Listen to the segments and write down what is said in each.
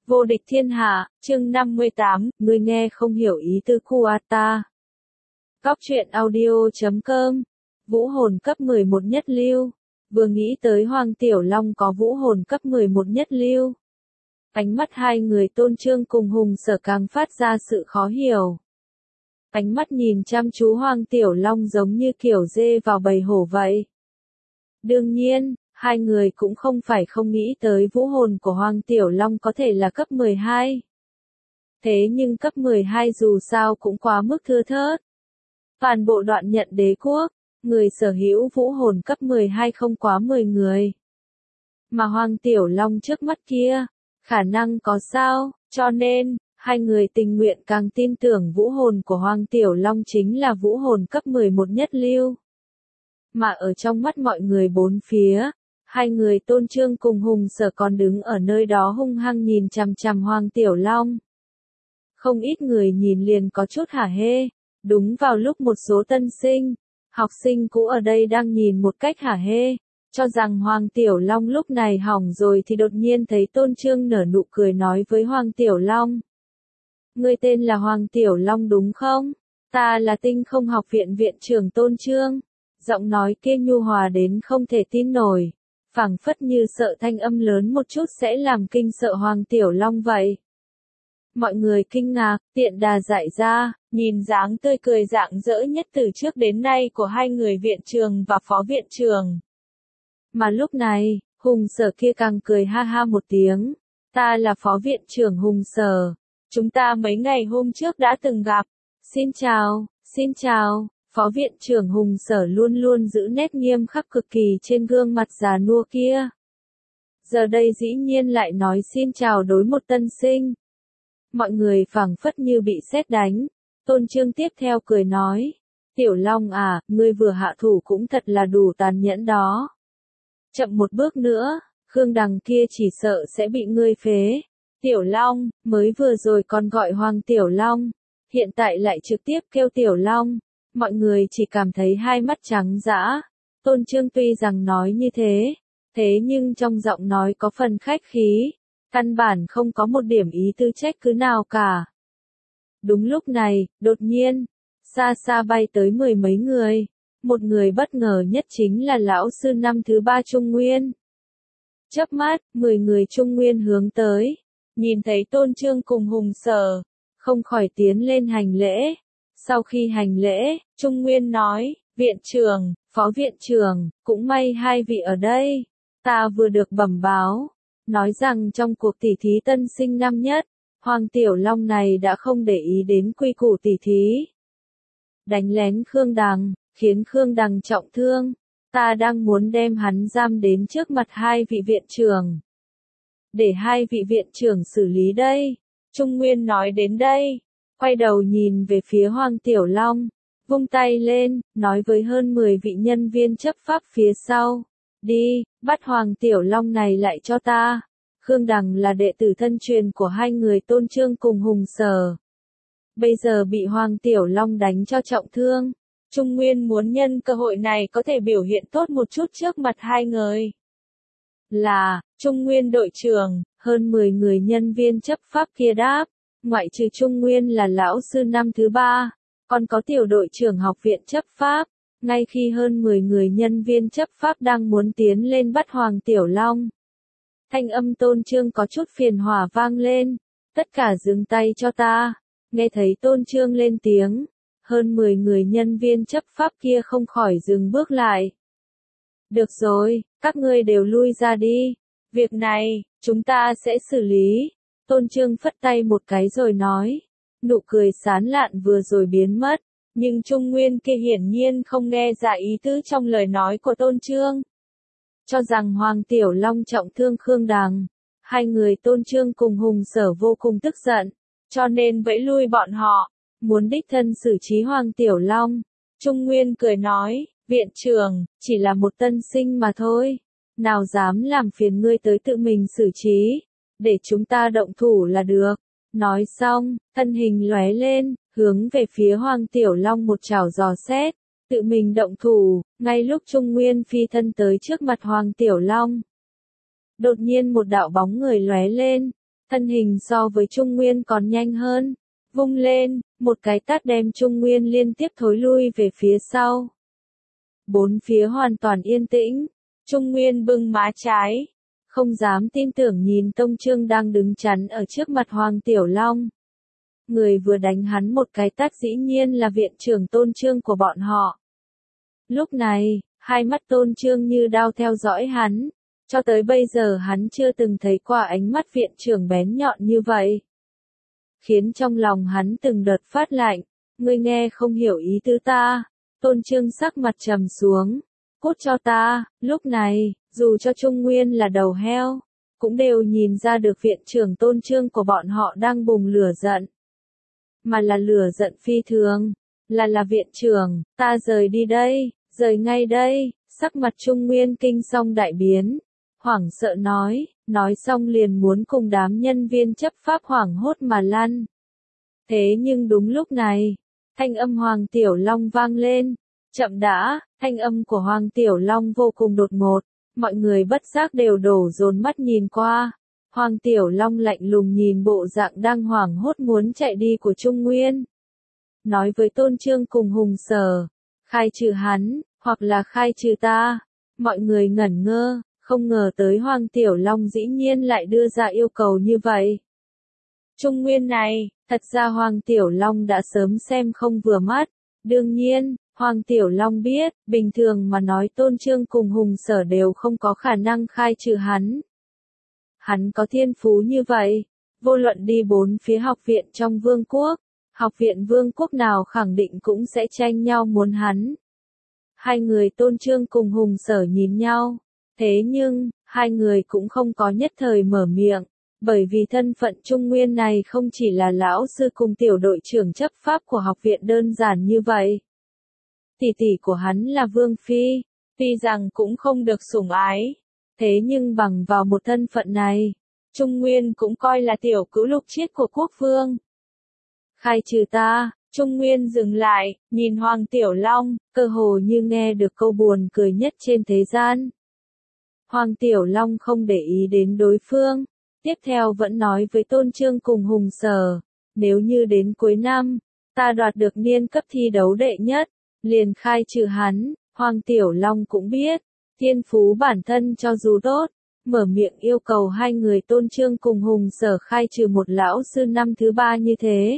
Vô địch thiên hạ, chương 58, ngươi nghe không hiểu ý tư Kuata. Góc truyện audio.com. Vũ hồn cấp 11 nhất lưu. Vừa nghĩ tới Hoàng Tiểu Long có vũ hồn cấp 11 nhất lưu. Ánh mắt hai người Tôn Trương cùng Hùng Sở càng phát ra sự khó hiểu. Ánh mắt nhìn chăm chú Hoàng Tiểu Long giống như kiểu dê vào bầy hổ vậy. Đương nhiên, hai người cũng không phải không nghĩ tới vũ hồn của Hoàng Tiểu Long có thể là cấp 12. Thế nhưng cấp 12 dù sao cũng quá mức thưa thớt. Toàn bộ Đoạn Nhận Đế quốc, người sở hữu vũ hồn cấp 12 không quá 10 người. Mà Hoàng Tiểu Long trước mắt kia, khả năng có sao, cho nên, hai người tình nguyện càng tin tưởng vũ hồn của Hoàng Tiểu Long chính là vũ hồn cấp 11 nhất lưu. Mà ở trong mắt mọi người bốn phía, hai người Tôn Trương cùng Hùng Sở còn đứng ở nơi đó hung hăng nhìn chằm chằm Hoàng Tiểu Long. Không ít người nhìn liền có chút hả hê, đúng vào lúc một số tân sinh, học sinh cũ ở đây đang nhìn một cách hả hê, cho rằng Hoàng Tiểu Long lúc này hỏng rồi thì đột nhiên thấy Tôn Trương nở nụ cười nói với Hoàng Tiểu Long. Ngươi tên là Hoàng Tiểu Long đúng không? Ta là Tinh Không Học viện viện trưởng Tôn Trương. Giọng nói kia nhu hòa đến không thể tin nổi, phảng phất như sợ thanh âm lớn một chút sẽ làm kinh sợ Hoàng Tiểu Long vậy. Mọi người kinh ngạc, tiện đà dại ra, nhìn dáng tươi cười rạng rỡ nhất từ trước đến nay của hai người viện trưởng và phó viện trưởng. Mà lúc này, Hùng Sở kia càng cười ha ha một tiếng, ta là phó viện trưởng Hùng Sở, chúng ta mấy ngày hôm trước đã từng gặp, xin chào. Phó viện trưởng Hùng Sở luôn luôn giữ nét nghiêm khắc cực kỳ trên gương mặt già nua kia. Giờ đây dĩ nhiên lại nói xin chào đối một tân sinh. Mọi người phảng phất như bị sét đánh. Tôn Trương tiếp theo cười nói. Tiểu Long à, ngươi vừa hạ thủ cũng thật là đủ tàn nhẫn đó. Chậm một bước nữa, Khương Đằng kia chỉ sợ sẽ bị ngươi phế. Tiểu Long, mới vừa rồi còn gọi Hoàng Tiểu Long. Hiện tại lại trực tiếp kêu Tiểu Long. Mọi người chỉ cảm thấy hai mắt trắng dã. Tôn Trương tuy rằng nói như thế nhưng trong giọng nói có phần khách khí, căn bản không có một điểm ý tư trách cứ nào cả. Đúng lúc này, đột nhiên, xa xa bay tới mười mấy người, một người bất ngờ nhất chính là lão sư năm thứ 3 Trung Nguyên. Chớp mắt, 10 người Trung Nguyên hướng tới, nhìn thấy Tôn Trương cùng Hùng Sở, không khỏi tiến lên hành lễ. Sau khi hành lễ, Trung Nguyên nói, viện trưởng, phó viện trưởng, cũng may hai vị ở đây. Ta vừa được bẩm báo, nói rằng trong cuộc tỉ thí tân sinh năm nhất, Hoàng Tiểu Long này đã không để ý đến quy củ tỉ thí. Đánh lén Khương Đằng, khiến Khương Đằng trọng thương. Ta đang muốn đem hắn giam đến trước mặt hai vị viện trưởng. Để hai vị viện trưởng xử lý đây. Trung Nguyên nói đến đây. Quay đầu nhìn về phía Hoàng Tiểu Long, vung tay lên, nói với hơn 10 vị nhân viên chấp pháp phía sau. Đi, bắt Hoàng Tiểu Long này lại cho ta. Khương Đằng là đệ tử thân truyền của hai người Tôn Trương cùng Hùng Sở. Bây giờ bị Hoàng Tiểu Long đánh cho trọng thương. Trung Nguyên muốn nhân cơ hội này có thể biểu hiện tốt một chút trước mặt hai người. Là, Trung Nguyên đội trưởng, hơn 10 người nhân viên chấp pháp kia đáp. Ngoại trừ Trung Nguyên là lão sư năm thứ 3, còn có tiểu đội trưởng học viện chấp pháp. Ngay khi hơn 10 người nhân viên chấp pháp đang muốn tiến lên bắt Hoàng Tiểu Long, thanh âm Tôn Trương có chút phiền hỏa vang lên. Tất cả dừng tay cho ta. Nghe thấy Tôn Trương lên tiếng, hơn 10 người nhân viên chấp pháp kia không khỏi dừng bước lại. Được rồi, các ngươi đều lui ra đi. Việc này, chúng ta sẽ xử lý. Tôn Trương phất tay một cái rồi nói. Nụ cười sán lạn vừa rồi biến mất, nhưng Trung Nguyên kia hiển nhiên không nghe ra ý tứ trong lời nói của Tôn Trương. Cho rằng Hoàng Tiểu Long trọng thương Khương Đằng, hai người Tôn Trương cùng Hùng Sở vô cùng tức giận, cho nên vẫy lui bọn họ, muốn đích thân xử trí Hoàng Tiểu Long. Trung Nguyên cười nói, viện trưởng, chỉ là một tân sinh mà thôi, nào dám làm phiền ngươi tới tự mình xử trí. Để chúng ta động thủ là được. Nói xong, thân hình lóe lên, hướng về phía Hoàng Tiểu Long một chảo giò xét, tự mình động thủ. Ngay lúc Trung Nguyên phi thân tới trước mặt Hoàng Tiểu Long, đột nhiên một đạo bóng người lóe lên, thân hình so với Trung Nguyên còn nhanh hơn, vung lên, một cái tát đem Trung Nguyên liên tiếp thối lui về phía sau. Bốn phía hoàn toàn yên tĩnh, Trung Nguyên bưng má trái, không dám tin tưởng nhìn Tông Trương đang đứng chắn ở trước mặt Hoàng Tiểu Long. Người vừa đánh hắn một cái tát dĩ nhiên là viện trưởng Tôn Trương của bọn họ. Lúc này, hai mắt Tôn Trương như đao theo dõi hắn, cho tới bây giờ hắn chưa từng thấy qua ánh mắt viện trưởng bén nhọn như vậy. Khiến trong lòng hắn từng đợt phát lạnh, ngươi nghe không hiểu ý tứ ta. Tôn Trương sắc mặt trầm xuống, cút cho ta. Lúc này, dù cho Trung Nguyên là đầu heo, cũng đều nhìn ra được viện trưởng Tôn Trương của bọn họ đang bùng lửa giận. Mà là lửa giận phi thường, là viện trưởng, ta rời đi đây, rời ngay đây. Sắc mặt Trung Nguyên kinh xong đại biến, hoảng sợ nói xong liền muốn cùng đám nhân viên chấp pháp hoảng hốt mà lăn. Thế nhưng đúng lúc này, thanh âm Hoàng Tiểu Long vang lên. Chậm đã, thanh âm của Hoàng Tiểu Long vô cùng đột ngột, mọi người bất giác đều đổ dồn mắt nhìn qua. Hoàng Tiểu Long lạnh lùng nhìn bộ dạng đang hoảng hốt muốn chạy đi của Trung Nguyên. Nói với Tôn Trương cùng Hùng Sở, khai trừ hắn, hoặc là khai trừ ta. Mọi người ngẩn ngơ, không ngờ tới Hoàng Tiểu Long dĩ nhiên lại đưa ra yêu cầu như vậy. Trung Nguyên này, thật ra Hoàng Tiểu Long đã sớm xem không vừa mắt. Đương nhiên, Hoàng Tiểu Long biết, bình thường mà nói Tôn Trương cùng Hùng Sở đều không có khả năng khai trừ hắn. Hắn có thiên phú như vậy, vô luận đi bốn phía học viện trong vương quốc, học viện vương quốc nào khẳng định cũng sẽ tranh nhau muốn hắn. Hai người Tôn Trương cùng Hùng Sở nhìn nhau, thế nhưng, hai người cũng không có nhất thời mở miệng, bởi vì thân phận Trung Nguyên này không chỉ là lão sư cùng tiểu đội trưởng chấp pháp của học viện đơn giản như vậy. Tỷ tỷ của hắn là Vương Phi, tuy rằng cũng không được sủng ái, thế nhưng bằng vào một thân phận này, Trung Nguyên cũng coi là tiểu cữu lục chiết của quốc vương. Khai trừ ta. Trung Nguyên dừng lại, nhìn Hoàng Tiểu Long, cơ hồ như nghe được câu buồn cười nhất trên thế gian. Hoàng Tiểu Long không để ý đến đối phương, tiếp theo vẫn nói với Tôn Trương cùng Hùng Sở, nếu như đến cuối năm, ta đoạt được niên cấp thi đấu đệ nhất, liền khai trừ hắn. Hoàng Tiểu Long cũng biết, thiên phú bản thân cho dù tốt, mở miệng yêu cầu hai người Tôn Trương cùng Hùng Sở khai trừ một lão sư năm thứ ba như thế.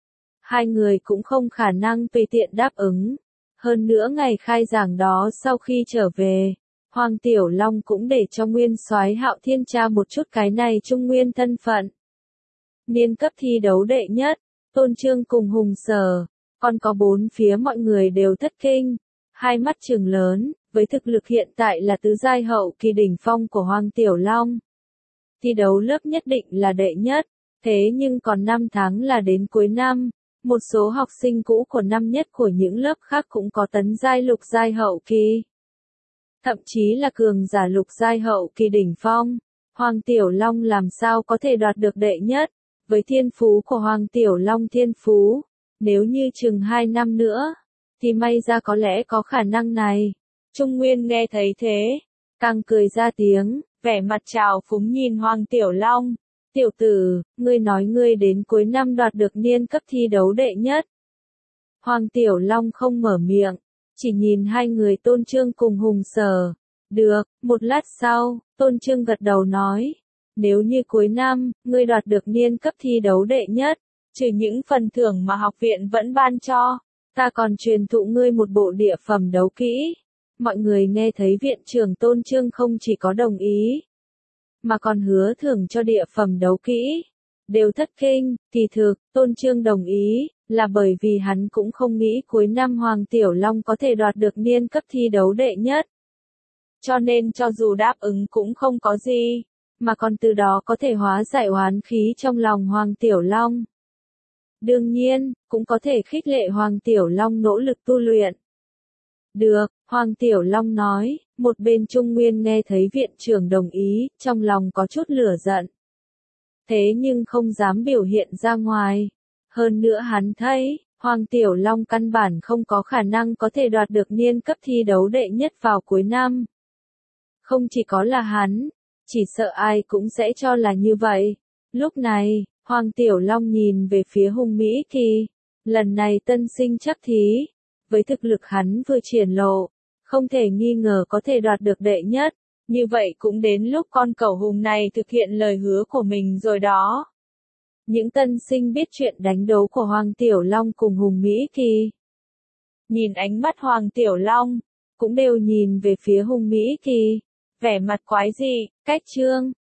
Hai người cũng không khả năng tùy tiện đáp ứng. Hơn nữa ngày khai giảng đó sau khi trở về, Hoàng Tiểu Long cũng để cho Nguyên Soái Hạo Thiên tra một chút cái này Trung Nguyên thân phận. Niên cấp thi đấu đệ nhất, Tôn Trương cùng Hùng Sở, còn có bốn phía mọi người đều thất kinh, hai mắt trừng lớn, với thực lực hiện tại là tứ giai hậu kỳ đỉnh phong của Hoàng Tiểu Long. Thi đấu lớp nhất định là đệ nhất, thế nhưng còn 5 tháng là đến cuối năm. Một số học sinh cũ của năm nhất của những lớp khác cũng có tấn giai lục giai hậu kỳ. Thậm chí là cường giả lục giai hậu kỳ đỉnh phong. Hoàng Tiểu Long làm sao có thể đoạt được đệ nhất? Với thiên phú của Hoàng Tiểu Long thiên phú, nếu như chừng 2 năm nữa, thì may ra có lẽ có khả năng này. Trung Nguyên nghe thấy thế, càng cười ra tiếng, vẻ mặt trào phúng nhìn Hoàng Tiểu Long. Tiểu tử, ngươi nói ngươi đến cuối năm đoạt được niên cấp thi đấu đệ nhất. Hoàng Tiểu Long không mở miệng, chỉ nhìn hai người Tôn Trương cùng Hùng Sở. Được, một lát sau, Tôn Trương gật đầu nói, nếu như cuối năm, ngươi đoạt được niên cấp thi đấu đệ nhất, trừ những phần thưởng mà học viện vẫn ban cho, ta còn truyền thụ ngươi một bộ địa phẩm đấu kỹ. Mọi người nghe thấy viện trưởng Tôn Trương không chỉ có đồng ý, mà còn hứa thưởng cho địa phẩm đấu kỹ, đều thất kinh. Kỳ thực, Tôn Trương đồng ý, là bởi vì hắn cũng không nghĩ cuối năm Hoàng Tiểu Long có thể đoạt được niên cấp thi đấu đệ nhất. Cho nên cho dù đáp ứng cũng không có gì, mà còn từ đó có thể hóa giải oán khí trong lòng Hoàng Tiểu Long. Đương nhiên, cũng có thể khích lệ Hoàng Tiểu Long nỗ lực tu luyện. Được, Hoàng Tiểu Long nói, một bên Trung Nguyên nghe thấy viện trưởng đồng ý, trong lòng có chút lửa giận. Thế nhưng không dám biểu hiện ra ngoài. Hơn nữa hắn thấy, Hoàng Tiểu Long căn bản không có khả năng có thể đoạt được niên cấp thi đấu đệ nhất vào cuối năm. Không chỉ có là hắn, chỉ sợ ai cũng sẽ cho là như vậy. Lúc này, Hoàng Tiểu Long nhìn về phía Hùng Mỹ Kỳ. Lần này tân sinh chắc thí. Với thực lực hắn vừa triển lộ, không thể nghi ngờ có thể đoạt được đệ nhất. Như vậy cũng đến lúc con cẩu hùng này thực hiện lời hứa của mình rồi đó. Những tân sinh biết chuyện đánh đấu của Hoàng Tiểu Long cùng Hùng Mỹ Kỳ. Nhìn ánh mắt Hoàng Tiểu Long, cũng đều nhìn về phía Hùng Mỹ Kỳ. Vẻ mặt quái dị, cách trương.